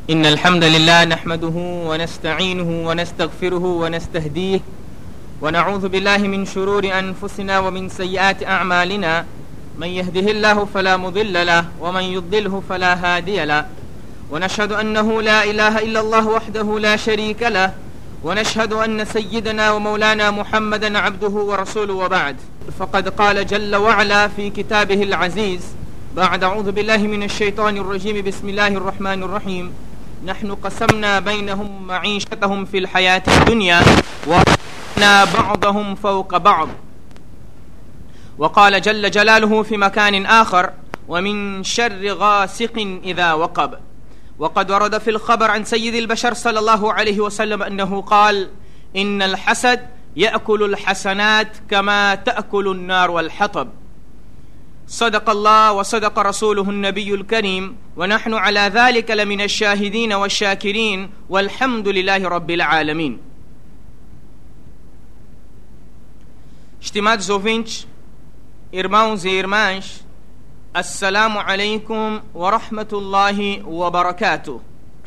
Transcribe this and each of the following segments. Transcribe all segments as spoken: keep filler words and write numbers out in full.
إن الحمد لله نحمده ونستعينه ونستغفره ونستهديه ونعوذ بالله من شرور أنفسنا ومن سيئات أعمالنا. من يهده الله فلا مضل له ومن يضلله فلا هادي له، ونشهد أنه لا إله إلا الله وحده لا شريك له، ونشهد أن سيدنا ومولانا محمدا عبده ورسوله، وبعد. فقد قال جل وعلا في كتابه العزيز بعد أعوذ بالله من الشيطان الرجيم بسم الله الرحمن الرحيم: نحن قسمنا بينهم معيشتهم في الحياة الدنيا ورفعنا بعضهم فوق بعض. وقال جل جلاله في مكان آخر: ومن شر غاسق إذا وقب. وقد ورد في الخبر عن سيد البشر صلى الله عليه وسلم أنه قال: إن الحسد يأكل الحسنات كما تأكل النار والحطب. صدق الله وصدق رسوله النبي الكريم، ونحن على ذلك لمن الشاهدين والشاكرين، والحمد لله رب العالمين. Estimados ouvintes, irmãos e irmãs, Assalamu alaikum wa rahmatullahi wa barakatuh.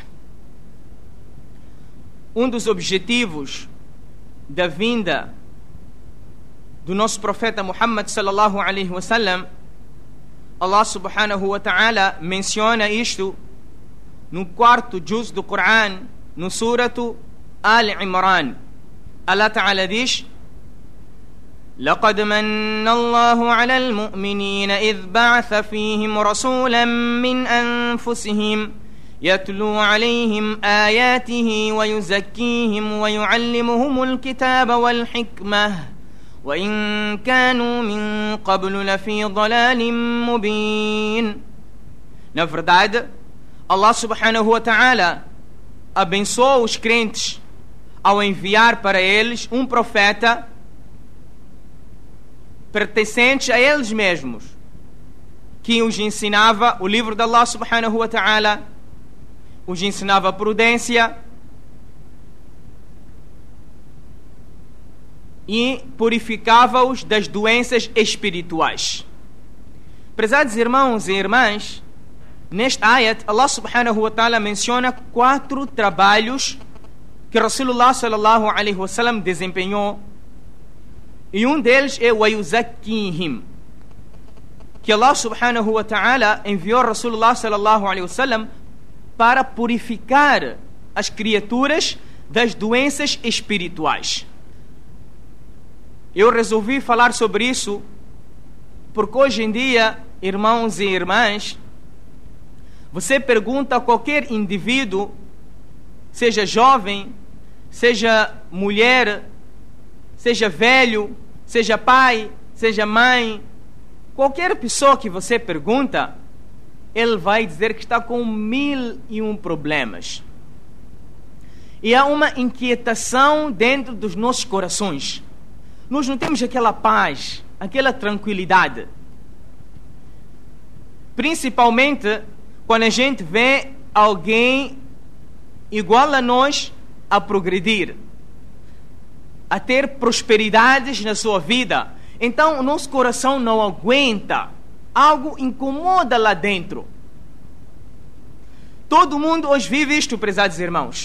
Um dos objetivos da vinda do nosso profeta Muhammad sallallahu alaihi wasallam, Allah subhanahu wa ta'ala menciona isto no quarto juz do Coran, no suratu Al-Imran. Allah ta'ala diz: لقد من الله على المؤمنين إذ بعث فيهم رسولا من أنفسهم يتلو عليهم آياته ويزكيهم ويعلمهم الكتاب والحكمة وإن كانوا من قبل لفي ضلال مبين. Na verdade, Allah subhanahu wa ta'ala abençoou os crentes ao enviar para eles um profeta pertencente a eles mesmos, que os ensinava o livro de Allah subhanahu wa ta'ala, os ensinava prudência e purificava-os das doenças espirituais. Prezados irmãos e irmãs, neste ayat Allah subhanahu wa ta'ala menciona quatro trabalhos que Rasulullah sallallahu alaihi wasallam desempenhou, e um deles é o ayuzakkihim, que Allah subhanahu wa ta'ala enviou Rasulullah sallallahu alaihi wasallam para purificar as criaturas das doenças espirituais. Eu resolvi falar sobre isso porque hoje em dia, irmãos e irmãs, você pergunta a qualquer indivíduo, seja jovem, seja mulher, seja velho, seja pai, seja mãe, qualquer pessoa que você pergunta, ele vai dizer que está com mil e um problemas. E há uma inquietação dentro dos nossos corações. Nós não temos aquela paz, aquela tranquilidade. Principalmente quando a gente vê alguém igual a nós a progredir, a ter prosperidades na sua vida. Então o nosso coração não aguenta, algo incomoda lá dentro. Todo mundo hoje vive isto, prezados irmãos.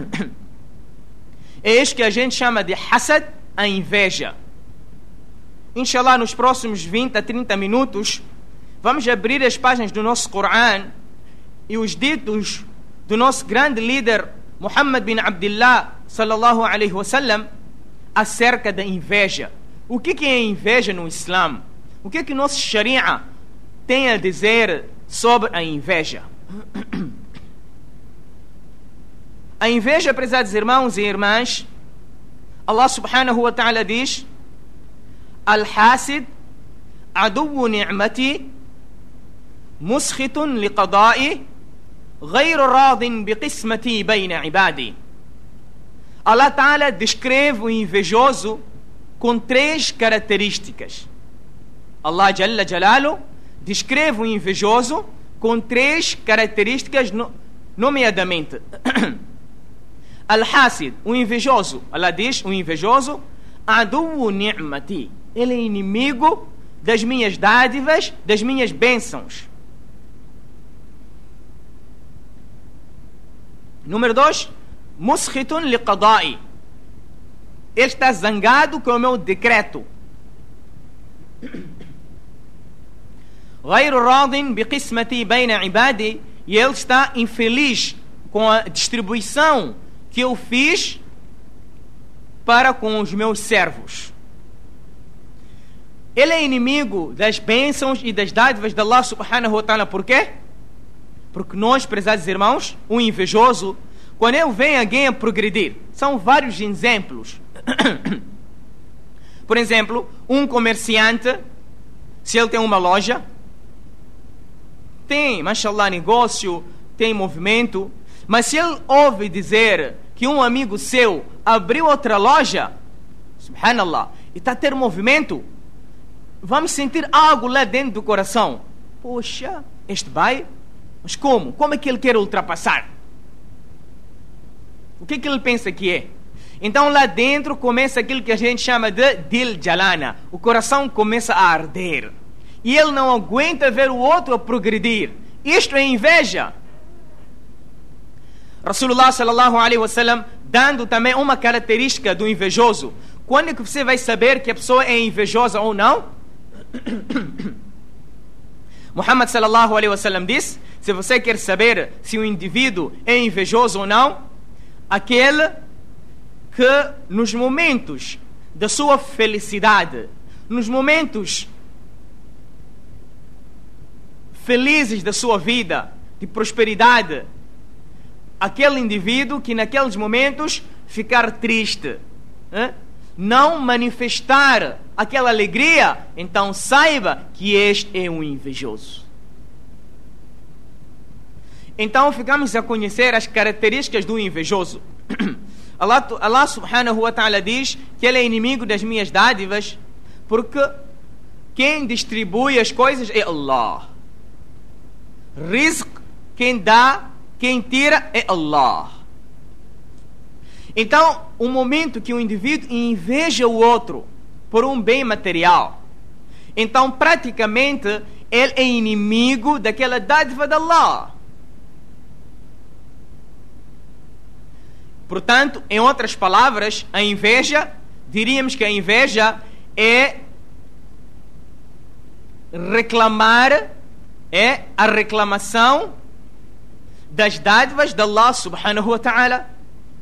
É isto que a gente chama de hasad, a inveja. Inshallah, nos próximos vinte a trinta minutos vamos abrir as páginas do nosso Coran e os ditos do nosso grande líder Muhammad bin Abdullah sallallahu alaihi wasallam acerca da inveja. O que é inveja no Islã? O que é que nosso Sharia tem a dizer sobre a inveja? A inveja, prezados irmãos e irmãs, Allah subhanahu wa ta'ala diz: Al-Hasid aduwu ni'mati muskhitun liqada'i ghayru radin biqismati bayna ibadi. Allah ta'ala descreve o invejoso com três características. Allah Jalla Jalalu descreve o invejoso com três características, nomeadamente Al-Hasid, o invejoso. Allah diz, o invejoso, aduwu ni'mati, ele é inimigo das minhas dádivas, das minhas bênçãos. Número dois, muskhitun liqada'i. Ele está zangado com o meu decreto. غير راض بقسمتي بين عبادي. E ele está infeliz com a distribuição que eu fiz para com os meus servos. Ele é inimigo das bênçãos e das dádivas de Allah subhanahu wa ta'ala. Por quê? Porque nós, prezados irmãos, um invejoso, quando ele vem alguém a progredir, são vários exemplos. Por exemplo, um comerciante, se ele tem uma loja, tem, mashallah, negócio, tem movimento, mas se ele ouve dizer que um amigo seu abriu outra loja, subhanallah, e está a ter movimento, vamos sentir algo lá dentro do coração. Poxa, este vai, mas como? Como é que ele quer ultrapassar? O que é que ele pensa que é? Então lá dentro começa aquilo que a gente chama de dil jalana. O coração começa a arder. E ele não aguenta ver o outro a progredir. Isto é inveja. Rasulullah sallallahu alaihi wasallam dando também uma característica do invejoso. Quando é que você vai saber que a pessoa é invejosa ou não? Muhammad sallallahu alaihi wasallam disse: se você quer saber se o indivíduo é invejoso ou não, aquele que nos momentos da sua felicidade, nos momentos felizes da sua vida, de prosperidade, aquele indivíduo que naqueles momentos ficar triste, hein? Não manifestar aquela alegria, então saiba que este é um invejoso. Então ficamos a conhecer as características do invejoso. Allah, Allah subhanahu wa ta'ala diz que ele é inimigo das minhas dádivas, porque quem distribui as coisas é Allah. Rizq, quem dá, quem tira é Allah. Então, o momento que o indivíduo inveja o outro por um bem material, então praticamente ele é inimigo daquela dádiva de Allah. Portanto, em outras palavras, a inveja, diríamos que a inveja é reclamar, é a reclamação das dádivas de Allah subhanahu wa ta'ala.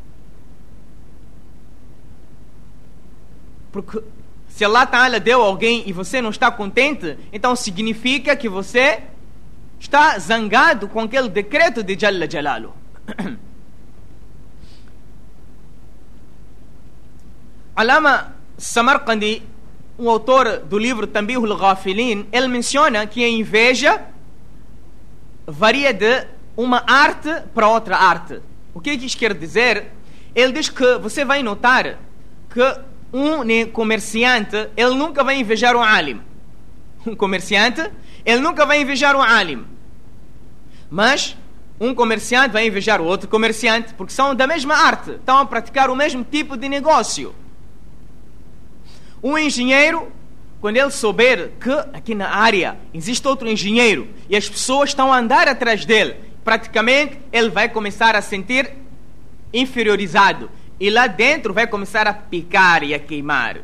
Porque se Allah ta'ala deu a alguém e você não está contente, então significa que você está zangado com aquele decreto de Jalla Jalalu. Alama Samarqandi, um autor do livro Tanbihul Ghafilin, ele menciona que a inveja varia de uma arte para outra arte. O que isso quer dizer? Ele diz que você vai notar que um comerciante, ele nunca vai invejar um alim. Um comerciante, ele nunca vai invejar um alim. Mas um comerciante vai invejar o outro comerciante, porque são da mesma arte, estão a praticar o mesmo tipo de negócio. Um engenheiro, quando ele souber que aqui na área existe outro engenheiro e as pessoas estão a andar atrás dele, praticamente ele vai começar a sentir inferiorizado. E lá dentro vai começar a picar e a queimar.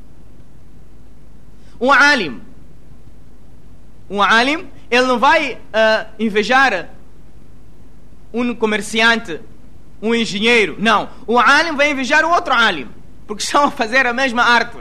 Um alim, um alim, ele não vai uh, invejar um comerciante, um engenheiro. Não, um alim vai invejar o outro alim, porque estão a fazer a mesma arte.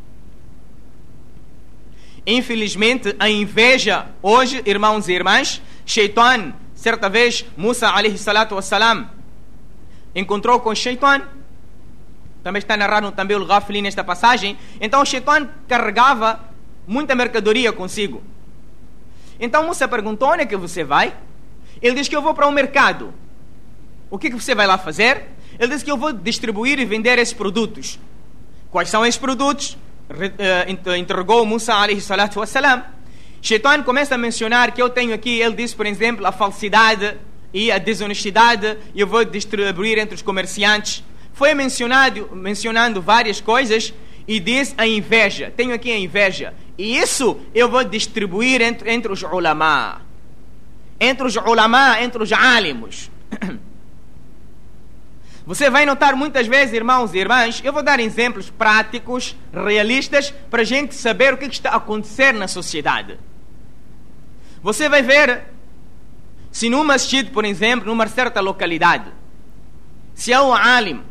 Infelizmente, a inveja hoje, irmãos e irmãs, Shaitan, certa vez, Musa alayhi salatu wassalam, encontrou com Shaitan. Também está narrado também o Ghafilin nesta passagem. Então o Shaitan carregava muita mercadoria consigo. Então Musa perguntou: onde é que você vai? Ele diz que eu vou para o mercado. O que, que você vai lá fazer? Ele diz que eu vou distribuir e vender esses produtos. Quais são esses produtos? Interrogou Musa alayhi salatu wassalam. Shaitan começa a mencionar que eu tenho aqui, ele diz, por exemplo, a falsidade e a desonestidade, e eu vou distribuir entre os comerciantes. Foi mencionado, mencionando várias coisas, e diz a inveja. Tenho aqui a inveja. E isso eu vou distribuir entre, entre os ulama. Entre os ulama, entre os alimos. Você vai notar muitas vezes, irmãos e irmãs, eu vou dar exemplos práticos, realistas, para a gente saber o que está a acontecer na sociedade. Você vai ver, se num masjid, por exemplo, numa certa localidade, se há um alim,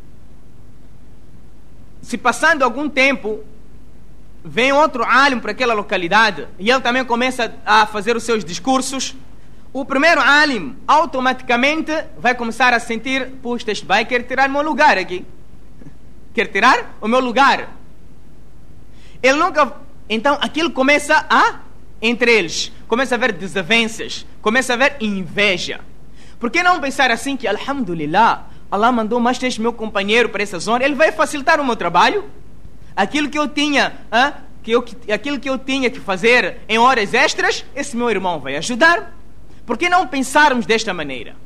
se passando algum tempo, vem outro alim para aquela localidade, e ele também começa a fazer os seus discursos, o primeiro alim automaticamente vai começar a sentir: puxa, este vai querer tirar o meu lugar aqui. Quer tirar o meu lugar. Ele nunca... Então aquilo começa a... Entre eles, começa a haver desavenças, começa a haver inveja. Por que não pensar assim que, alhamdulillah, Allah mandou mais este meu companheiro para essa zona, ele vai facilitar o meu trabalho? Aquilo que eu tinha, ah, que eu, aquilo que eu tinha que fazer em horas extras, esse meu irmão vai ajudar. Por que não pensarmos desta maneira?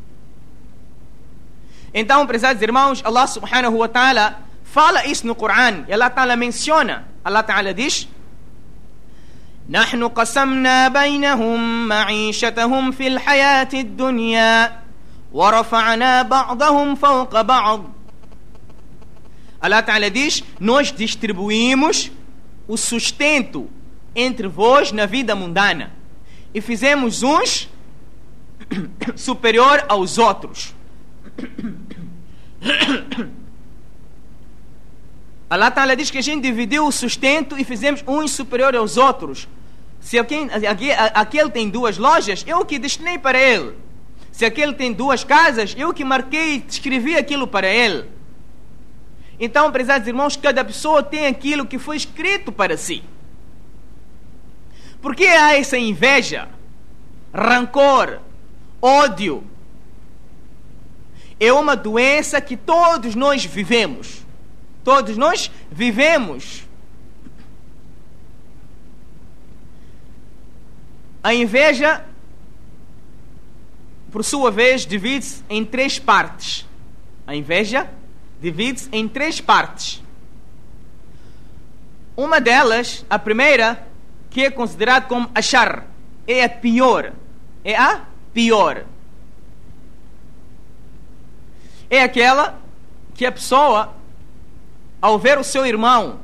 Então, prezados irmãos, Allah subhanahu wa ta'ala fala isso no Coran. E Allah ta'ala menciona. Allah ta'ala diz: نحن قسمنا بينهم معيشتهم في الحياة الدنيا ورفعنا بعضهم فوق بعض. Allah ta'ala diz: nós distribuímos o sustento entre vós na vida mundana e fizemos uns superior aos outros. Allah Ta'ala diz que a gente dividiu o sustento e fizemos uns superior aos outros. Se alguém, aquele tem duas lojas, eu que destinei para ele. Se aquele tem duas casas, eu que marquei e escrevi aquilo para ele. Então, prezados irmãos, cada pessoa tem aquilo que foi escrito para si. Por que há essa inveja, rancor, ódio? É uma doença que todos nós vivemos. Todos nós vivemos. A inveja, por sua vez, divide-se em três partes. A inveja divide-se em três partes. Uma delas, a primeira, que é considerada como ashar, é a pior. É a pior. É aquela que a pessoa, ao ver o seu irmão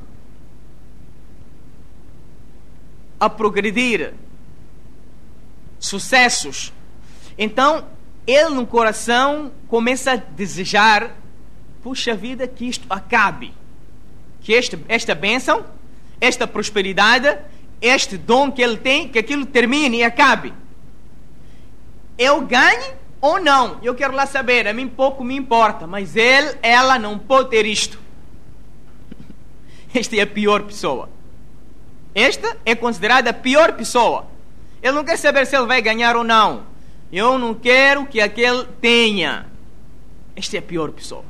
a progredir, sucessos, então ele no coração começa a desejar: puxa vida, que isto acabe, que este, esta bênção, esta prosperidade, este dom que ele tem, que aquilo termine e acabe. Eu ganhe ou não, eu quero lá saber, a mim pouco me importa, mas ele, ela não pode ter isto. Esta é a pior pessoa. Esta é considerada a pior pessoa. Ele não quer saber se ele vai ganhar ou não. Eu não quero que aquele tenha. Esta é a pior pessoa.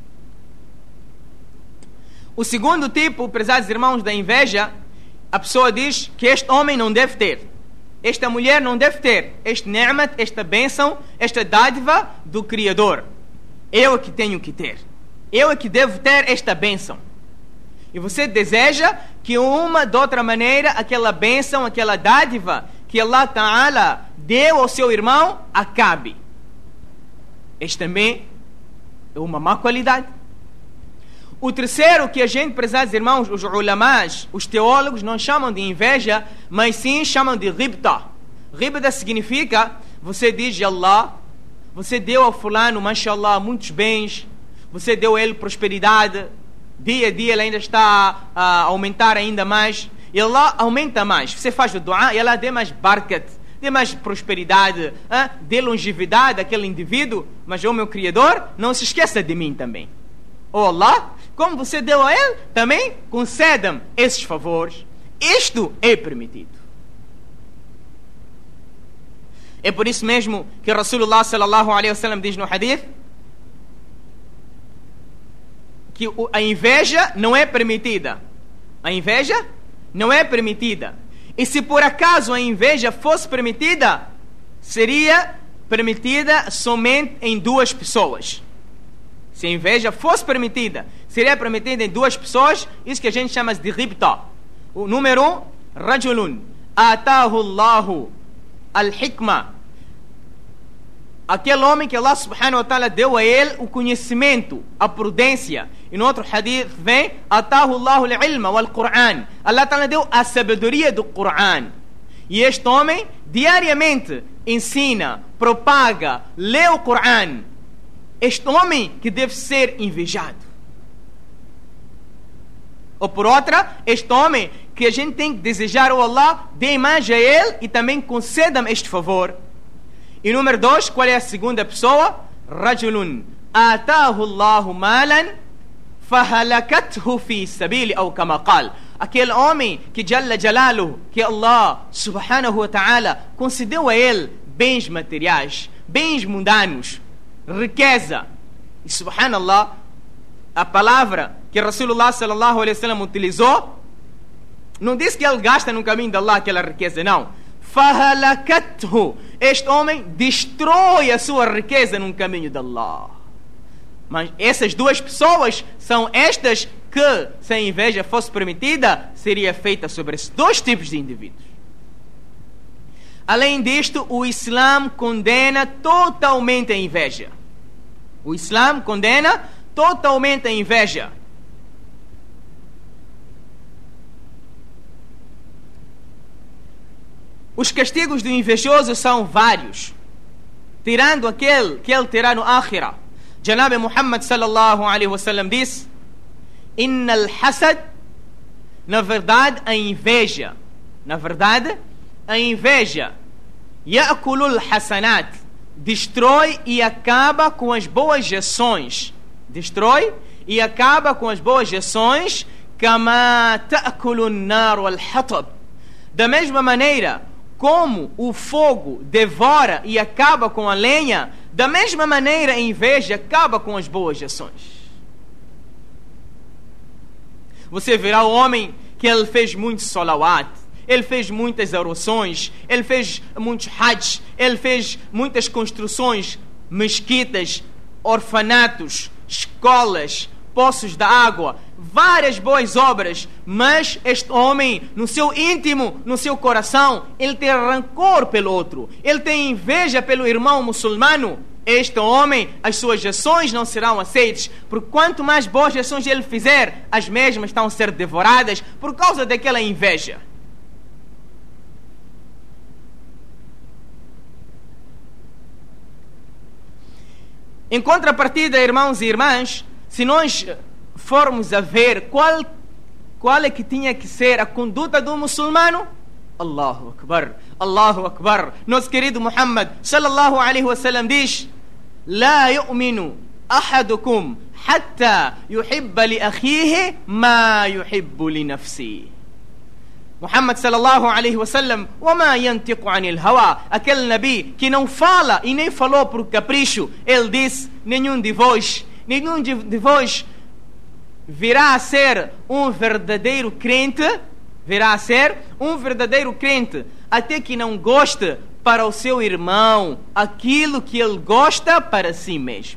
O segundo tipo, prezados irmãos, da inveja, a pessoa diz que este homem não deve ter, esta mulher não deve ter este ni'mat, esta bênção, esta dádiva do Criador. Eu é que tenho que ter. Eu é que devo ter esta bênção. E você deseja que uma de outra maneira aquela bênção, aquela dádiva que Allah Ta'ala deu ao seu irmão acabe. Este também é uma má qualidade. O terceiro, que a gente, prezados irmãos, os ulamás, os teólogos, não chamam de inveja, mas sim chamam de ribta. Ribta significa, você diz a Allah, você deu ao fulano, mashallah, muitos bens, você deu a ele prosperidade, dia a dia ele ainda está a aumentar ainda mais, e Allah aumenta mais. Você faz o dua e Allah dê mais barakat, dê mais prosperidade, hein? Dê longevidade àquele indivíduo, mas o meu Criador, não se esqueça de mim também. Oh Allah, como você deu a ele, também conceda-me esses favores. Isto é permitido. É por isso mesmo que Rasulullah sallallahu alaihi wasallam diz no hadith que a inveja não é permitida. A inveja não é permitida. E se por acaso a inveja fosse permitida, seria permitida somente em duas pessoas. Se a inveja fosse permitida, seria permitida em duas pessoas, isso que a gente chama de ribta. O número um, rajulun atahu Allahu al-hikma aquele homem que Allah subhanahu wa ta'ala deu a ele o conhecimento, a prudência. E no outro hadith vem, atahu Allahu al-ilma wal-Qur'an. Allah ta'ala deu a sabedoria do Qur'an. E este homem diariamente ensina, propaga, lê o Qur'an. Este homem que deve ser invejado. Ou por outra, este homem que a gente tem que desejar ao Allah, dê mais a ele e também conceda-me este favor. E número dois, qual é a segunda pessoa? Rajulun atahu Allahu malan fahalakathu fi sabili ou kama qal. Aquele homem que Jalla Jalaluhu, que Allah subhanahu wa ta'ala concedeu a ele bens materiais, bens mundanos, riqueza. E subhanallah, a palavra que Rasulullah sallallahu alaihi wasallam utilizou não diz que ele gasta no caminho de Allah aquela riqueza, não. Fahalakathu. Este homem destrói a sua riqueza no caminho de Allah. Mas essas duas pessoas são estas que, se a inveja fosse permitida, seria feita sobre esses dois tipos de indivíduos. Além disto, o Islã condena totalmente a inveja. O Islã condena totalmente a inveja. Os castigos do invejoso são vários, tirando aquele que ele terá no Akhirah. Janab Muhammad sallallahu alaihi wasallam disse: Innal hasad, na verdade a inveja, na verdade a inveja, ya'kulul hasanat, destrói e acaba com as boas ações. Destrói e acaba com as boas ações. Kama ta'kulun nar wal hatab, da mesma maneira como o fogo devora e acaba com a lenha, da mesma maneira a inveja acaba com as boas ações. Você verá o homem que ele fez muito salawat, ele fez muitas orações, ele fez muitos hajj, ele fez muitas construções, mesquitas, orfanatos, escolas, poços de água, várias boas obras, mas este homem, no seu íntimo, no seu coração, ele tem rancor pelo outro, ele tem inveja pelo irmão muçulmano. Este homem, as suas ações não serão aceitas, porque quanto mais boas ações ele fizer, as mesmas estão a ser devoradas por causa daquela inveja. Em contrapartida, irmãos e irmãs, se nós formos a ver qual, qual é que tinha que ser a conduta do muçulmano, Allahu Akbar, Allahu Akbar. Nosso querido Muhammad sallallahu alaihi wasallam diz: La yu'minu ahadukum hatta yuhibba li akhihi ma yuhibbu li nafsi. Muhammad sallallahu alaihi wasallam, wama yantiqu anil hawa, aquele nabi que não fala e nem falou por capricho, ele disse: nenhum de vós, nenhum de, de vós virá a ser um verdadeiro crente, virá a ser um verdadeiro crente, até que não goste para o seu irmão aquilo que ele gosta para si mesmo.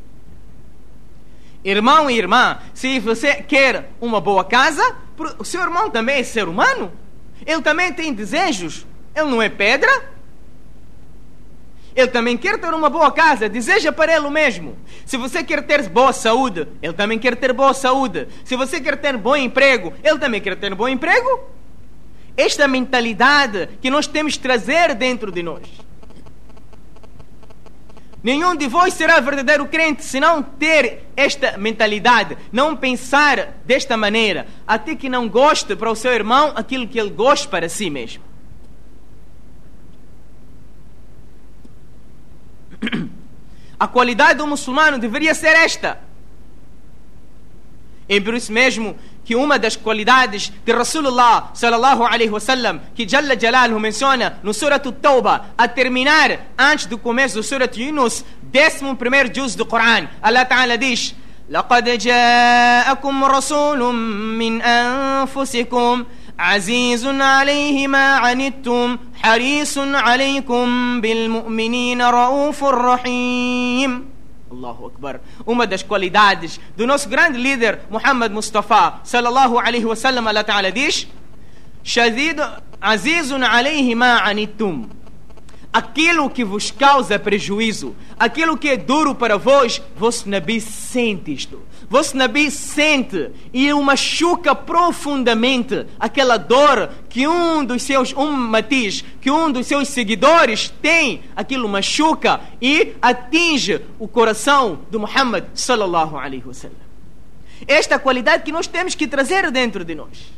Irmão e irmã, se você quer uma boa casa, o seu irmão também é ser humano, ele também tem desejos, ele não é pedra. Ele também quer ter uma boa casa, deseja para ele o mesmo. Se você quer ter boa saúde, ele também quer ter boa saúde. Se você quer ter bom emprego, ele também quer ter bom emprego. Esta mentalidade que nós temos que trazer dentro de nós. Nenhum de vós será verdadeiro crente se não ter esta mentalidade, não pensar desta maneira, até que não goste para o seu irmão aquilo que ele gosta para si mesmo. A qualidade do muçulmano deveria ser esta. É por isso mesmo que uma das qualidades que Rasulullah sallallahu alaihi wasallam, que Jalla Jalaluhu menciona no Surat At-Tawbah, a terminar antes do começo do Surat Yunus, décimo primeiro juz do Coran, Allah Ta'ala diz: لَقَدْ جَاءَكُمْ رَسُولٌ مِّنْ أَنفُسِكُمْ عزيز عليه ما عنتم حريص عليكم بالمؤمنين رؤوف رحيم. Allahu Akbar. Uma das qualidades do nosso grande líder Muhammad Mustafa sallallahu alaihi wasallam, Allah Ta'ala diz: Shadid azizun alayhi ma anittum. aquilo que vos causa prejuízo, aquilo que é duro para vós, vosso Nabi sente isto. Vosso Nabi sente e o machuca profundamente aquela dor que um dos seus, um matiz, que um dos seus seguidores tem, aquilo machuca e atinge o coração do Muhammad sallallahu alaihi wasallam. Esta qualidade que nós temos que trazer dentro de nós.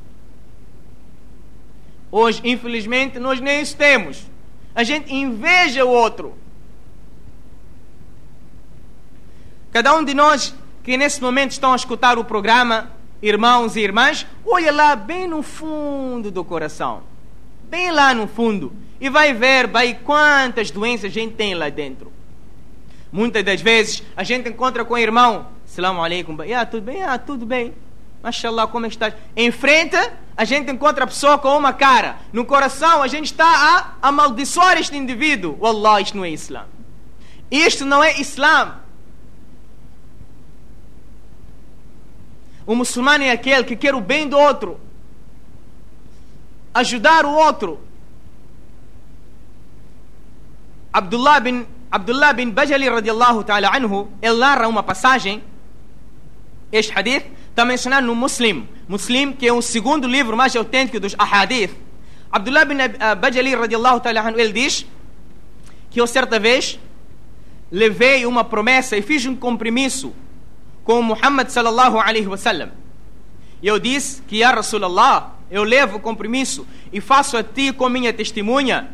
Hoje, infelizmente, nós nem isso temos. A gente inveja o outro. Cada um de nós que nesse momento estão a escutar o programa, irmãos e irmãs, olha lá bem no fundo do coração, bem lá no fundo, e vai ver bem quantas doenças a gente tem lá dentro. Muitas das vezes a gente encontra com o irmão, Assalamu alaikum, ah, tudo bem? Ah, tudo bem. Mashallah, como é que estás? Em frente, a gente encontra a pessoa com uma cara. No coração, a gente está a amaldiçoar este indivíduo. Wallah, isto não é Islã. Isto não é Islã. O muçulmano é aquele que quer o bem do outro, ajudar o outro. Abdullah bin, Abdullah bin Bajali radiallahu ta'ala anhu, ele narra uma passagem. Este hadith está mencionado no Muslim. Muslim, que é o segundo livro mais autêntico dos ahadith. Abdullah bin Bajali radiallahu ta'ala anhu, ele diz que eu certa vez levei uma promessa e fiz um compromisso com Muhammad sallallahu alaihi wasallam. E eu disse que, ya Rasulallah, eu levo o compromisso e faço a ti com minha testemunha.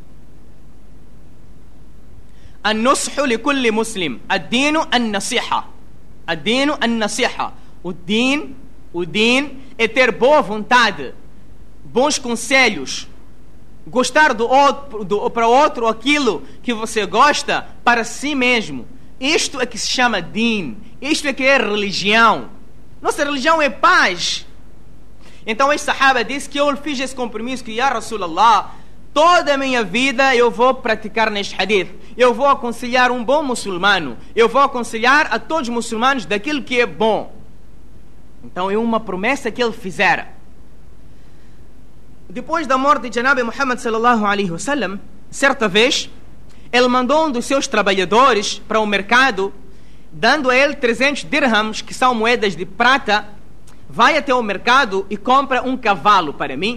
An-nushu li kulli muslim, ad-dinu an-nasiha. Ad-dinu an-nasiha. O din, o din é ter boa vontade, bons conselhos, gostar do outro, do, para outro aquilo que você gosta para si mesmo. Isto é que se chama din. Isto é que é religião. Nossa religião é paz. Então este sahaba disse que eu fiz esse compromisso, que, ya Rasulallah, toda a minha vida eu vou praticar neste hadith. Eu vou aconselhar um bom muçulmano. Eu vou aconselhar a todos os muçulmanos daquilo que é bom. Então é uma promessa que ele fizera. Depois da morte de Janabi Muhammad sallallahu alaihi wasallam, certa vez, ele mandou um dos seus trabalhadores para o mercado, dando a ele trezentos dirhams, que são moedas de prata. Vai até o mercado e compra um cavalo para mim.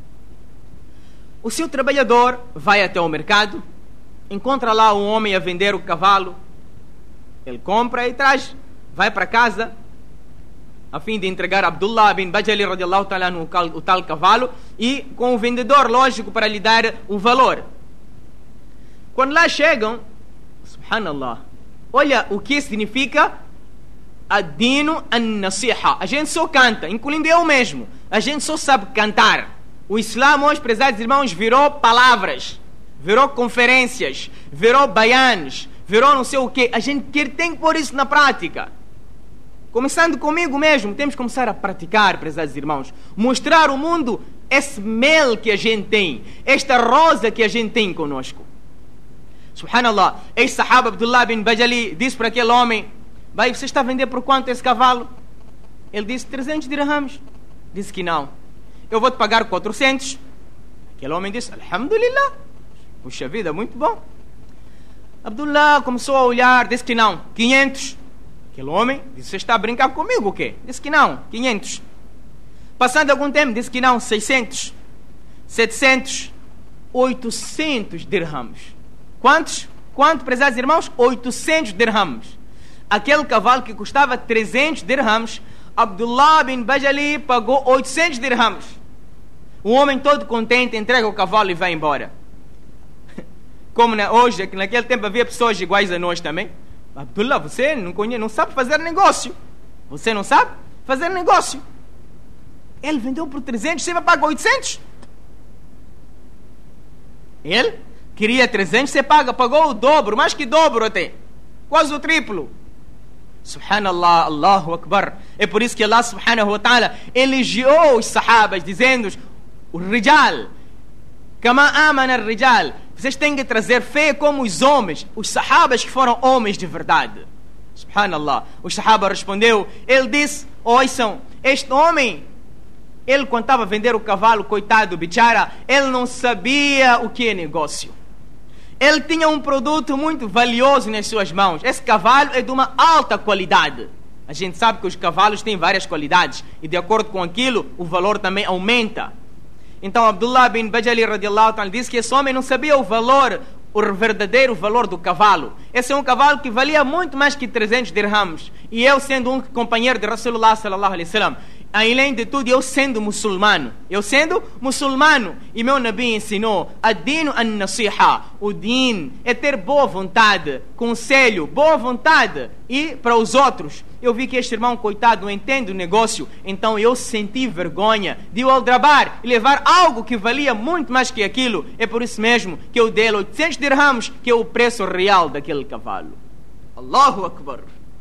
O seu trabalhador vai até o mercado, encontra lá um homem a vender o cavalo. Ele compra e traz, vai para casa, a fim de entregar a Abdullah bin Bajali radiallahu ta'ala no o tal cavalo, e com o vendedor, lógico, para lhe dar o valor. Quando lá chegam, subhanallah, olha o que significa ad-dinu an-nasiha. A gente só canta, incluindo eu mesmo. A gente só sabe cantar. O Islã, meus prezados irmãos, virou palavras, virou conferências, virou bayanes, virou não sei o quê. A gente quer, tem que pôr isso na prática. Começando comigo mesmo, temos que começar a praticar, prezados irmãos. Mostrar ao mundo esse mel que a gente tem, esta rosa que a gente tem conosco. Subhanallah, este sahaba Abdullah bin Bajali disse para aquele homem: vai, você está a vender por quanto esse cavalo? Ele disse trezentos dirhams. Disse que não. Eu vou te pagar quatrocentos. Aquele homem disse: alhamdulillah. Puxa vida, muito bom. Abdullah começou a olhar, disse que não. quinhentos. Aquele homem disse: você está a brincar comigo o quê? Disse que não. quinhentos. Passando algum tempo, disse que não. seiscentos. setecentos. oitocentos dirhams. Quantos? Quanto, prezados irmãos? oitocentos dirhams. Aquele cavalo que custava trezentos dirhams, Abdullah bin Bajali pagou oitocentos dirhams. O homem todo contente entrega o cavalo e vai embora. Como na, hoje, naquele tempo havia pessoas iguais a nós também. Abdullah, você não, conhece, não sabe fazer negócio. Você não sabe fazer negócio. Ele vendeu por trezentos, você vai pagar oitocentos? Ele queria trezentos, você paga, pagou o dobro, mais que dobro até, quase o triplo. Subhanallah, Allahu Akbar. É por isso que Allah subhanahu wa ta'ala elogiou os sahabas, dizendo: o rijal, kama amana rijal, vocês têm que trazer fé como os homens, os sahabas que foram homens de verdade. Subhanallah. O sahaba respondeu, ele disse: ouçam, este homem, ele quando estava a vender o cavalo, coitado, bichara, ele não sabia o que é negócio. Ele tinha um produto muito valioso nas suas mãos. Esse cavalo é de uma alta qualidade. A gente sabe que os cavalos têm várias qualidades e de acordo com aquilo, o valor também aumenta. Então Abdullah bin Bajali radiallahu ta'ala disse que esse homem não sabia o valor, o verdadeiro valor do cavalo. Esse é um cavalo que valia muito mais que trezentos dirhams. E eu sendo um companheiro de Rasulullah sallallahu alaihi wasallam, além de tudo, eu sendo muçulmano, eu sendo muçulmano, e meu Nabi ensinou, ad-dinu an-nasiha, o din é ter boa vontade, conselho, boa vontade, e para os outros. Eu vi que este irmão, coitado, não entende o negócio, então eu senti vergonha de o aldrabar e levar algo que valia muito mais que aquilo. É por isso mesmo que eu dei oitocentos dirhams, que é o preço real daquele cavalo. Allahu Akbar.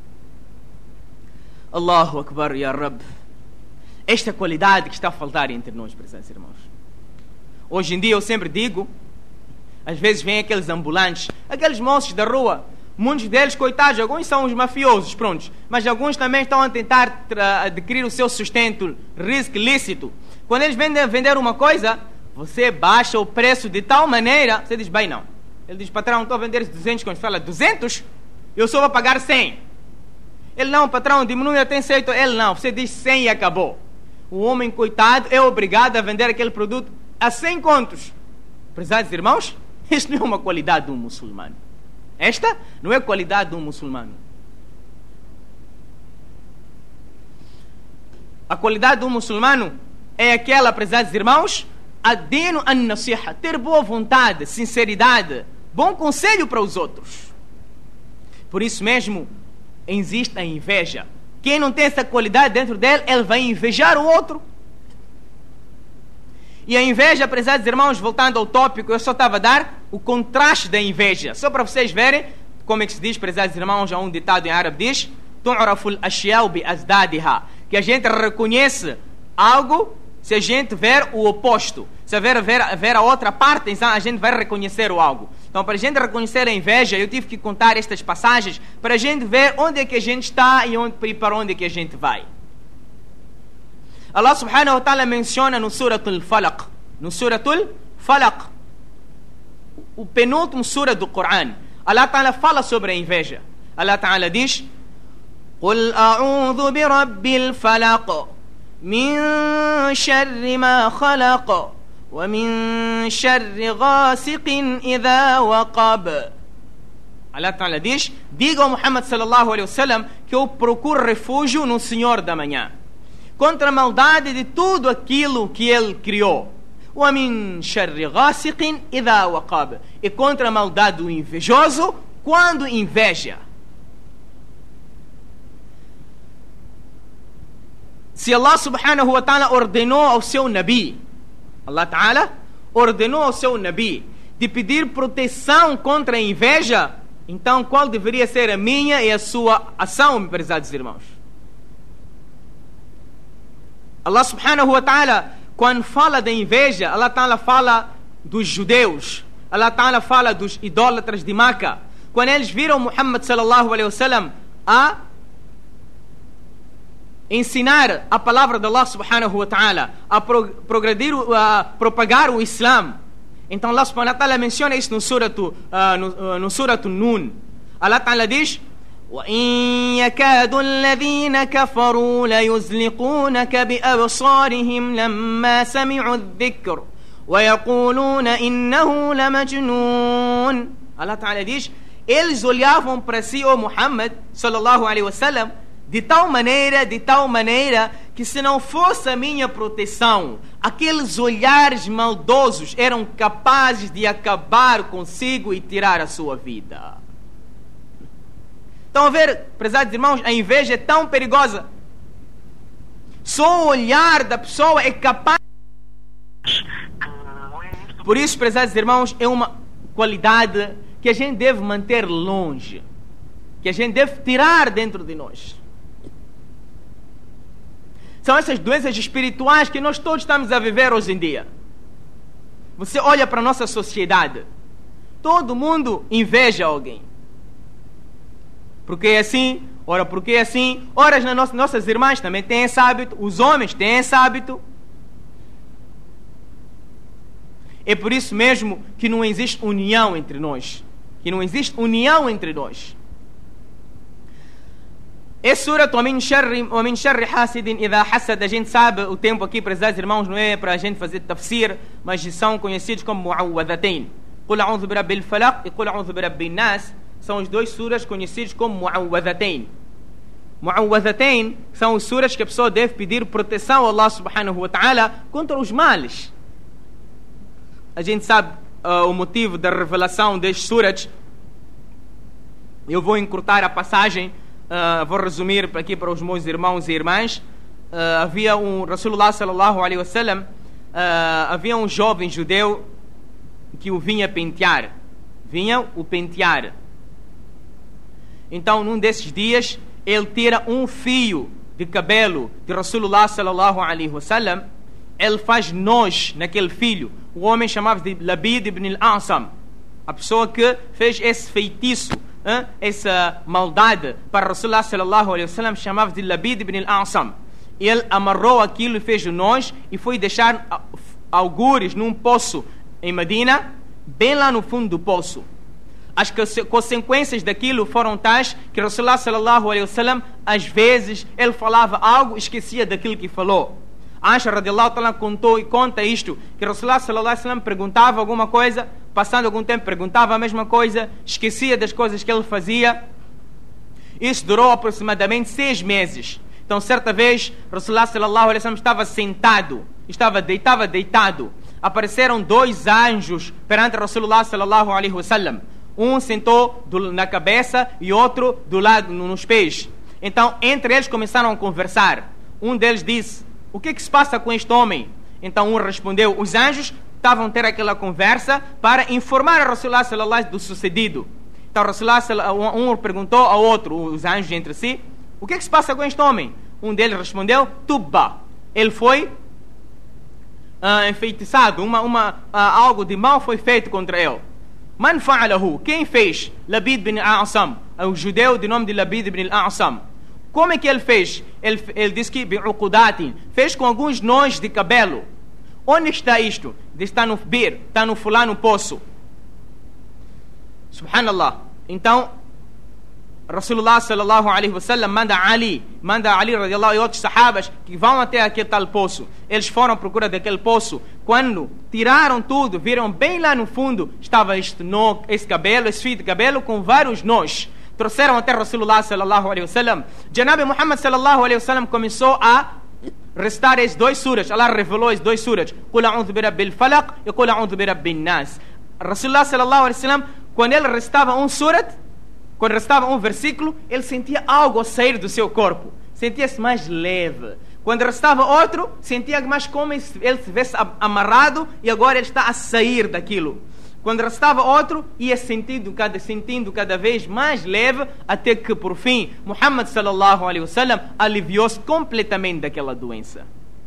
Allahu Akbar, Ya Rabb. Esta qualidade que está a faltar entre nós, prezados irmãos. Hoje em dia eu sempre digo, às vezes vêm aqueles ambulantes, aqueles moços da rua, muitos deles, coitados, alguns são os mafiosos, prontos, mas alguns também estão a tentar adquirir o seu sustento, risco lícito. Quando eles vendem vender uma coisa, você baixa o preço de tal maneira, você diz, bem não. Ele diz, patrão, estou a vender duzentos, quando fala duzentos, eu só vou pagar cem. Ele, não, patrão, diminui até cem, ele não, você diz cem e acabou. O homem, coitado, é obrigado a vender aquele produto a cem contos. Prezados irmãos, isto não é uma qualidade de um muçulmano. Esta não é a qualidade de um muçulmano. A qualidade de um muçulmano é aquela, prezados irmãos, ad-dinu an-nasiha, ter boa vontade, sinceridade, bom conselho para os outros. Por isso mesmo, existe a inveja. Quem não tem essa qualidade dentro dele, ele vai invejar o outro. E a inveja, prezados irmãos, voltando ao tópico, eu só estava a dar o contraste da inveja. Só para vocês verem, como é que se diz, prezados irmãos, há um ditado em árabe, diz, tu'raful ashya'u bi azdadiha, que a gente reconhece algo se a gente ver o oposto. Se ver, ver, ver a outra parte, então a gente vai reconhecer o algo. Então, para a gente reconhecer a inveja, eu tive que contar estas passagens para a gente ver onde é que a gente está e, onde, e para onde é que a gente vai. Allah subhanahu wa ta'ala menciona no Suratul Falaq, no Suratul Falaq, o penúltimo sura do Coran. Allah ta'ala fala sobre a inveja. Allah ta'ala diz, قُلْ أَعُوذُ بِرَبِّ الْفَلَقِ مِنْ شَرِّ مَا خَلَقَ وَمِنْ شَرِّ غَاسِقٍ إِذَا وَقَبَ. Allah Ta'ala diz, diga ao Muhammad sallallahu alaihi wasallam que eu procuro refúgio no Senhor da manhã, contra a maldade de tudo aquilo que Ele criou. وَمِنْ شَرِّ غَاسِقٍ إِذَا وَقَبَ, e contra a maldade do invejoso quando inveja. Se Allah subhanahu wa ta'ala ordenou ao seu Nabi, Allah Ta'ala ordenou ao seu Nabi de pedir proteção contra a inveja, então qual deveria ser a minha e a sua ação, meus prezados irmãos? Allah subhanahu wa ta'ala, quando fala da inveja, Allah Ta'ala fala dos judeus, Allah Ta'ala fala dos idólatras de Maca. Quando eles viram Muhammad sallallahu alaihi wasallam a ensinar a palavra de Allah subhanahu wa ta'ala, a progredir, a propagar o Islam, então Allah subhanahu wa ta'ala menciona isso no suratu, uh, no, uh, no suratu Nun. Allah ta'ala diz, وَإِن يَكَادُ الَّذِينَ كَفَرُوا لَيُزْلِقُونَكَ بِأَبْصَارِهِمْ لَمَّا سَمِعُوا الذِّكْرَ وَيَقُولُونَ إِنَّهُ لَمَجْنُونَ. Allah ta'ala diz, eles olhavam para si, o Muhammad sallallahu alaihi wasallam, de tal maneira, de tal maneira, que se não fosse a minha proteção, aqueles olhares maldosos eram capazes de acabar consigo e tirar a sua vida. Estão a ver, prezados irmãos, a inveja é tão perigosa. Só o olhar da pessoa é capaz. Por isso, prezados irmãos, é uma qualidade que a gente deve manter longe, que a gente deve tirar dentro de nós. São essas doenças espirituais que nós todos estamos a viver hoje em dia. Você olha para a nossa sociedade, todo mundo inveja alguém. Porque é assim, ora porque é assim, ora nas nossas, nossas irmãs também têm esse hábito, os homens têm esse hábito. É por isso mesmo que não existe união entre nós. Que não existe união entre nós. Esse sura, وَمِنْ شَرِّ وَمِنْ شَرِّ حَاسِدٍ إِذَا حَسَدَ, a gente sabe, o tempo aqui, prezados irmãos, não é para a gente fazer tafsir, mas são conhecidos como mu'awwadhatain. قُلْ أَعُوذُ بِرَبِّ الْفَلَقِ e قُلْ أَعُوذُ بِرَبِّ النَّاسِ são os dois suras conhecidos como mu'awwadhatain. Mu'awwadhatain são os suras que a pessoa deve pedir proteção a Allah subhanahu wa ta'ala contra os males. A gente sabe uh, o motivo da revelação destes suras. Eu vou encurtar a passagem, uh, vou resumir aqui para os meus irmãos e irmãs. Uh, havia um Rasulullah sallallahu alaihi wasallam, uh, havia um jovem judeu que o vinha pentear. Vinha o pentear. Então, num desses dias, ele tira um fio de cabelo de Rasulullah sallallahu alaihi wasallam. Ele faz nós naquele filho. O homem chamava-se de Labid ibn al-A'sam. A pessoa que fez esse feitiço, hein, essa maldade para Rasulullah sallallahu alaihi wasallam, chamava-se de Labid ibn al-A'sam. Ele amarrou aquilo e fez o nós e foi deixar algures num poço em Medina, bem lá no fundo do poço. As consequências daquilo foram tais que Rasulullah sallallahu alaihi wasallam, às vezes, ele falava algo e esquecia daquilo que falou. Aisha radiallahu ta'ala contou e conta isto, que Rasulullah sallallahu alaihi wasallam perguntava alguma coisa, passando algum tempo perguntava a mesma coisa, esquecia das coisas que ele fazia. Isso durou aproximadamente seis meses. Então, certa vez, Rasulullah sallallahu alaihi wasallam estava sentado, estava deitado, deitado. Apareceram dois anjos perante Rasulullah sallallahu alaihi wasallam. Um sentou do, na cabeça e outro do lado, nos pés. Então, entre eles começaram a conversar. Um deles disse: o que, que se passa com este homem? Então um respondeu: os anjos estavam a ter aquela conversa para informar a Rasulullah sallallahu alaihi wasallam do sucedido. Então Rasulullah, um perguntou ao outro, os anjos entre si: o que, que se passa com este homem? Um deles respondeu: Tubba. Ele foi uh, enfeitiçado, uma, uma, uh, algo de mal foi feito contra ele. Man fa'alahu? Quem fez? Labid bin al-A'sam, o judeu de nome de Labid bin al-A'sam. Como é que ele fez? Ele, ele disse que bi'uqudatin, fez com alguns nós de cabelo. Onde está isto? Está no bir, está no fulano poço. Subhanallah. Então Rasulullah sallallahu alaihi wasallam manda Ali, manda Ali radiallahu e outros sahabas que vão até aquele tal poço. Eles foram à procura daquele poço. Quando tiraram tudo, viram bem lá no fundo, estava este, nó, esse cabelo, esse fio de cabelo com vários nós. Trouxeram até Rasulullah sallallahu alaihi wasallam. Janabi Muhammad sallallahu alaihi wasallam começou a recitar esses dois suras. Allah revelou esses dois suras: Qul a'udhu bi rabbil falaq e Qul a'udhu bi rabbin nas. Rasulullah sallallahu alaihi wasallam, quando ele recitava um surat, quando recitava um versículo, ele sentia algo a sair do seu corpo. Sentia-se mais leve. Quando recitava outro, sentia mais como se ele estivesse amarrado e agora ele está a sair daquilo. Quando recitava outro, ia sentindo cada, sentindo cada vez mais leve, até que por fim Muhammad sallallahu alaihi wasallam aliviou-se completamente daquela doença.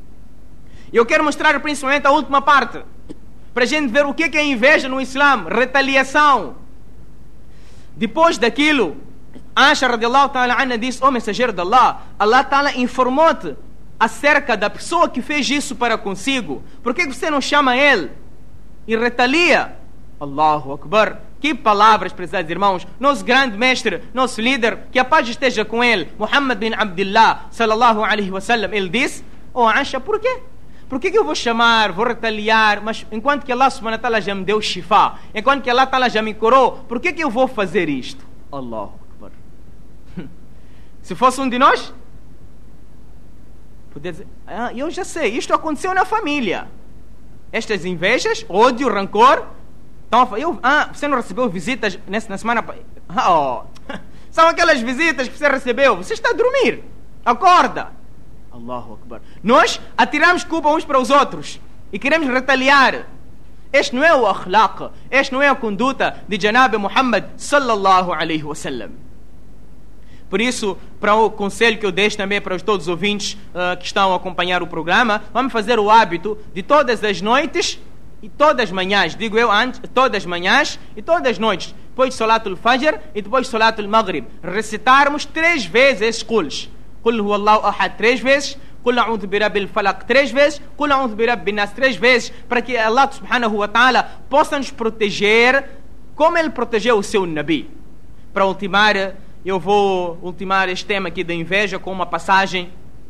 E eu quero mostrar principalmente a última parte, para a gente ver o que é inveja no Islã, retaliação. Depois daquilo, Aisha radiallahu ta'ala anha disse: ó mensageiro de Allah, Allah ta'ala informou-te acerca da pessoa que fez isso para consigo. Por que você não chama ele e retalia? Allahu Akbar. Que palavras, prezados irmãos. Nosso grande mestre, nosso líder, que a paz esteja com ele, Muhammad bin Abdullah sallallahu alaihi wasallam, ele disse: oh Aisha, por quê? Por que, que eu vou chamar, vou retaliar? Mas enquanto que Allah subhanahu wa ta'ala já me deu shifá, enquanto que Allah ta'ala já me curou, por que, que eu vou fazer isto? Allahu Akbar. Se fosse um de nós, podia dizer: ah, eu já sei, isto aconteceu na família. Estas invejas, ódio, rancor. Então, eu, ah, você não recebeu visitas nessa, na semana? Oh, são aquelas visitas que você recebeu. Você está a dormir. Acorda. Allahu Akbar. Nós atiramos culpa uns para os outros e queremos retaliar. Este não é o akhlaq, este não é a conduta de Janabi Muhammad sallallahu alaihi wasallam. Por isso, para o conselho que eu deixo também para todos os ouvintes uh, que estão a acompanhar o programa, vamos fazer o hábito de todas as noites e todas as manhãs, digo eu antes, todas as manhãs e todas as noites, depois de Salatul Fajr e depois de Salatul Maghrib, recitarmos três vezes esses quls. Qul huwallahu ahad três vezes, Qul a'udhu bi rabbil falaq três vezes, Qul a'udhu bi rabbin nas três vezes, para que Allah subhanahu wa ta'ala possa nos proteger como Ele protegeu o seu Nabi. Para ultimar, eu vou ultimar este tema aqui da inveja com uma passagem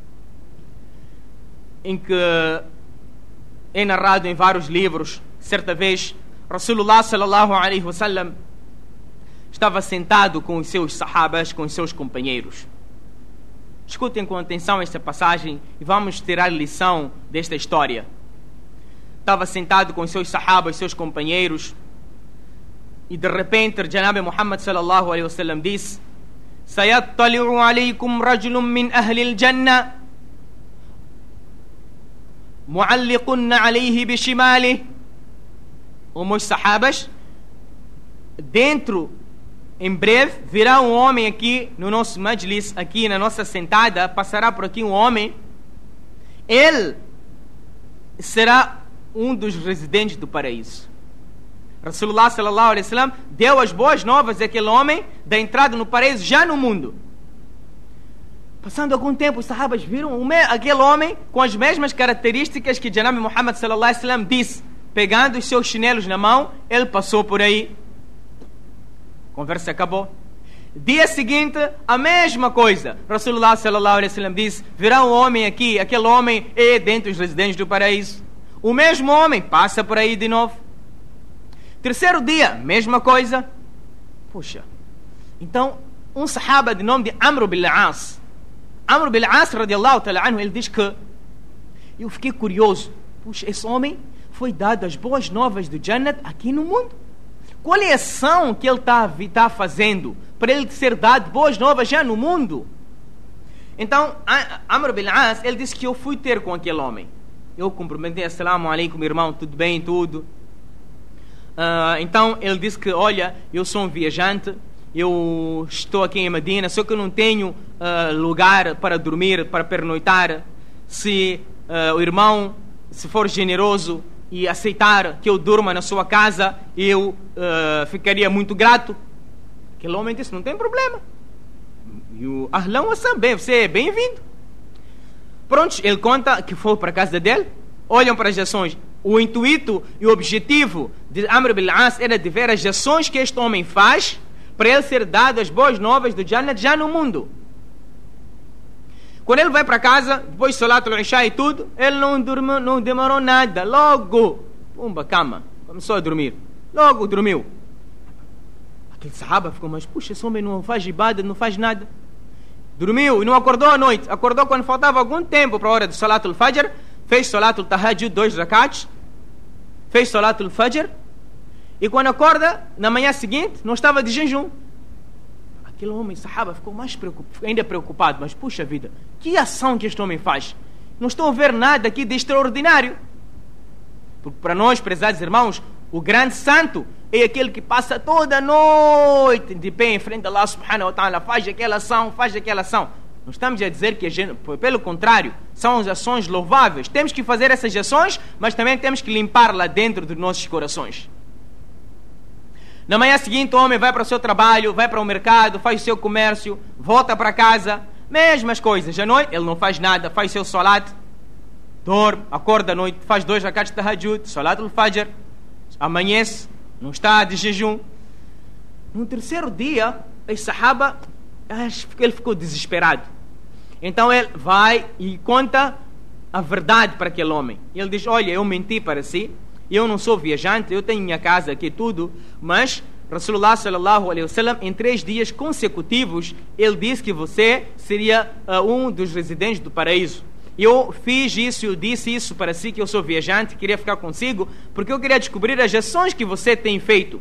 em que é narrado em vários livros. Certa vez, Rasulullah sallallahu alaihi wasallam estava sentado com os seus sahabas, com os seus companheiros. Escutem com atenção esta passagem e vamos tirar lição desta história. Estava sentado com os seus sahabas, seus companheiros, e de repente o Janabi Muhammad sallallahu alaihi wasallam disse: "Sayattali'u alaykum rajulun min ahli al-jannah mu'alliqun alayhi bi shimalihi." Os meus sahabas, dentro, em breve, virá um homem aqui no nosso majlis, aqui na nossa sentada, passará por aqui um homem. Ele será um dos residentes do paraíso. Rasulullah sallallahu alaihi wasallam deu as boas novas àquele homem da entrada no paraíso já no mundo. Passando algum tempo, os sahabas viram aquele homem com as mesmas características que Janabi Muhammad sallallahu alaihi wasallam disse. Pegando os seus chinelos na mão, ele passou por aí. Conversa acabou. Dia seguinte, a mesma coisa. Rasulullah sallallahu alaihi wasallam disse: virá um homem aqui, aquele homem é dentre os residentes do paraíso. O mesmo homem passa por aí de novo. Terceiro dia, mesma coisa. Puxa. Então, um sahaba de nome de Amr bin al-As, Amr bin al-As radiallahu ta'ala anhu, ele diz que eu fiquei curioso. Puxa, esse homem foi dado as boas novas do Jannat aqui no mundo. Qual é a ação que ele está tá fazendo para ele ser dado boas novas já no mundo? Então, Amr bin al-As, ele disse que eu fui ter com aquele homem. Eu cumprimentei: assalamu alaikum, irmão, tudo bem, tudo. Uh, então, ele disse que, olha, eu sou um viajante, eu estou aqui em Medina, só que eu não tenho uh, lugar para dormir, para pernoitar. Se uh, o irmão, se for generoso e aceitar que eu durma na sua casa, eu uh, ficaria muito grato. Aquele homem disse: não tem problema. E o Ahlan Wassam, bem, você é bem-vindo. Pronto, ele conta que foi para a casa dele, olham para as ações. O intuito e o objetivo de Amr bin al-As era de ver as ações que este homem faz para ele ser dado as boas novas do Jannat já no mundo. Quando ele vai para casa, depois de Salat al-Isha e tudo, ele não, dormiu, não demorou nada. Logo, pumba, cama, começou a dormir. Logo dormiu. Aquele sahaba ficou: mas puxa, esse homem não faz ibada, não faz nada. Dormiu e não acordou à noite. Acordou quando faltava algum tempo para a hora do Salat al-Fajr. Fez Salat al-Tahajjud, dois rakats. Fez Salat al-Fajr. E quando acorda, na manhã seguinte, não estava de jejum. Aquele homem, sahaba, ficou mais preocupado, ainda preocupado. Mas puxa vida, que ação que este homem faz? Não estou a ver nada aqui de extraordinário. Porque para nós, prezados irmãos, o grande santo é aquele que passa toda a noite de pé em frente a Allah subhanahu wa ta'ala, faz aquela ação, faz aquela ação. Não estamos a dizer que, a gente, pelo contrário, são as ações louváveis. Temos que fazer essas ações, mas também temos que limpar lá dentro dos nossos corações. Na manhã seguinte, o homem vai para o seu trabalho, vai para o mercado, faz o seu comércio, volta para casa, mesmas coisas. À noite, ele não faz nada, faz seu salat, dorme, acorda à noite, faz dois rakats de tahajjud, salat al-fajr, amanhece, não está de jejum. No terceiro dia, o sahaba, ele ficou desesperado. Então ele vai e conta a verdade para aquele homem. Ele diz: olha, eu menti para si, eu não sou viajante, eu tenho minha casa aqui tudo, mas Rasulullah sallallahu alaihi wasallam, em três dias consecutivos, ele disse que você seria uh, um dos residentes do paraíso. Eu fiz isso, eu disse isso para si, que eu sou viajante, queria ficar consigo, porque eu queria descobrir as ações que você tem feito.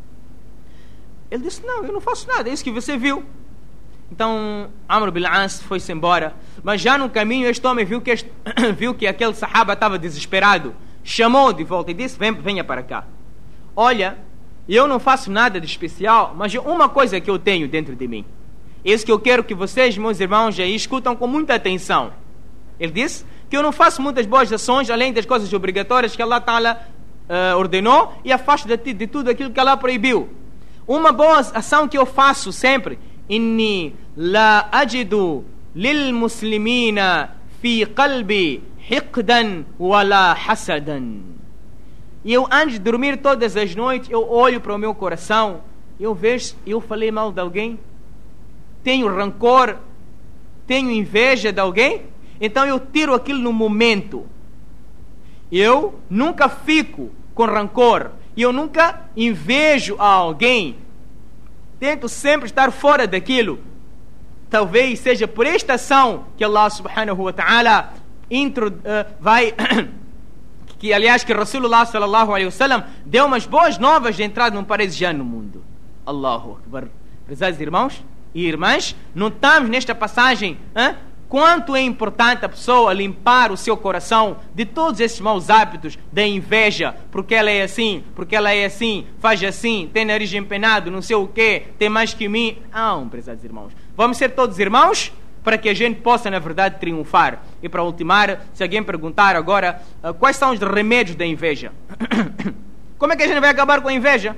Ele disse: não, eu não faço nada, é isso que você viu. Então Amr bin al-As foi-se embora. Mas já no caminho este homem viu que, este, viu que aquele sahaba estava desesperado. Chamou de volta e disse: venha para cá. Olha, eu não faço nada de especial, mas uma coisa que eu tenho dentro de mim. Isso que eu quero que vocês, meus irmãos, aí escutam com muita atenção. Ele disse que eu não faço muitas boas ações, além das coisas obrigatórias que Allah Ta'ala uh, ordenou, e afasto de, de tudo aquilo que Allah proibiu. Uma boa ação que eu faço sempre: inni la ajidu lil muslimina fi qalbi hiqdan wala hasadan. E eu, antes de dormir todas as noites, eu olho para o meu coração, eu vejo, eu falei mal de alguém, tenho rancor, tenho inveja de alguém, então eu tiro aquilo no momento. Eu nunca fico com rancor, e eu nunca invejo a alguém, tento sempre estar fora daquilo. Talvez seja por esta ação que Allah subhanahu wa ta'ala intro, uh, vai... que aliás que Rasulullah sallallahu alaihi wasallam deu umas boas novas de entrada num paraíso já no mundo. Allahu Akbar. Prezados irmãos e irmãs, notamos nesta passagem hein, quanto é importante a pessoa limpar o seu coração de todos esses maus hábitos da inveja, porque ela é assim, porque ela é assim, faz assim, tem nariz empenado, não sei o quê, tem mais que mim. Não, prezados irmãos. Vamos ser todos irmãos para que a gente possa, na verdade, triunfar. E para ultimar, se alguém perguntar agora, uh, quais são os remédios da inveja? Como é que a gente vai acabar com a inveja?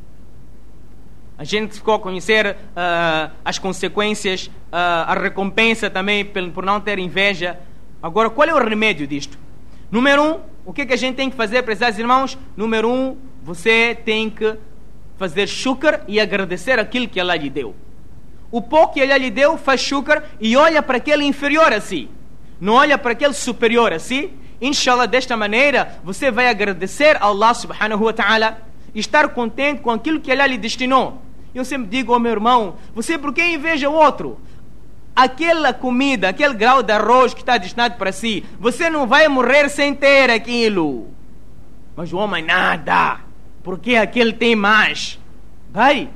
A gente ficou a conhecer uh, as consequências, uh, a recompensa também por não ter inveja. Agora, qual é o remédio disto? Número um, o que, é que a gente tem que fazer, prezados irmãos? Número um, você tem que fazer shukr e agradecer aquilo que Allah lhe deu. O pouco que Allah lhe deu, faz shukr e olha para aquele inferior a si. Não olha para aquele superior a si. Inshallah, desta maneira, você vai agradecer a Allah subhanahu wa ta'ala e estar contente com aquilo que Allah lhe destinou. Eu sempre digo ao meu irmão, você por que inveja o outro? Aquela comida, aquele grau de arroz que está destinado para si, você não vai morrer sem ter aquilo. Mas o homem nada, porque aquele tem mais. Vai,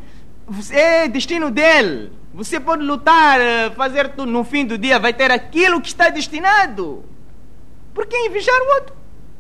é destino dele. Você pode lutar, fazer tudo, no fim do dia vai ter aquilo que está destinado. Por que invejar o outro?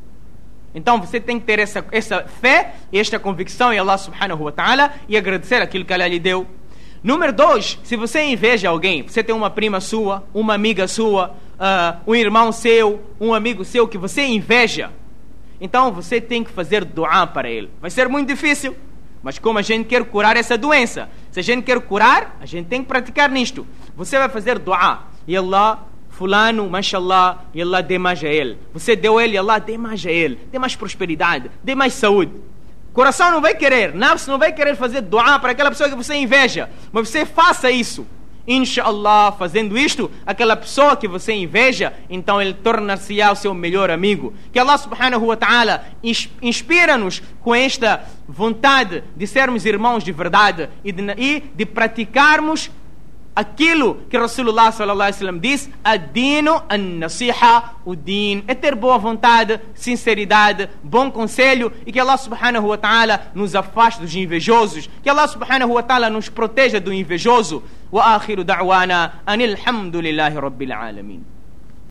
Então você tem que ter essa, essa fé e esta convicção em Allah subhanahu wa ta'ala e agradecer aquilo que Allah lhe deu. Número dois, se você inveja alguém, você tem uma prima sua, uma amiga sua, uh, um irmão seu, um amigo seu que você inveja, então você tem que fazer du'a para ele. Vai ser muito difícil, mas como a gente quer curar essa doença, se a gente quer curar, a gente tem que praticar nisto. Você vai fazer du'a e Allah, fulano, mashallah, e Allah dê mais a ele. Você deu a ele, Allah dê mais a ele, dê mais prosperidade, dê mais saúde. Coração não vai querer, nafs não vai querer fazer du'a para aquela pessoa que você inveja, mas você faça isso. Inshallah, fazendo isto, aquela pessoa que você inveja, então ele tornar-se-á o seu melhor amigo. Que Allah subhanahu wa ta'ala inspira-nos com esta vontade de sermos irmãos de verdade e de, e de praticarmos aquilo que Rasulullah sallallahu alaihi wasallam diz: ad-dinu an-nasiha, o din é ter boa vontade, sinceridade, bom conselho, e que Allah subhanahu wa ta'ala nos afaste dos invejosos, que Allah subhanahu wa ta'ala nos proteja do invejoso. Wa akhiru da'wana anil hamdulillahi rabbil alamin.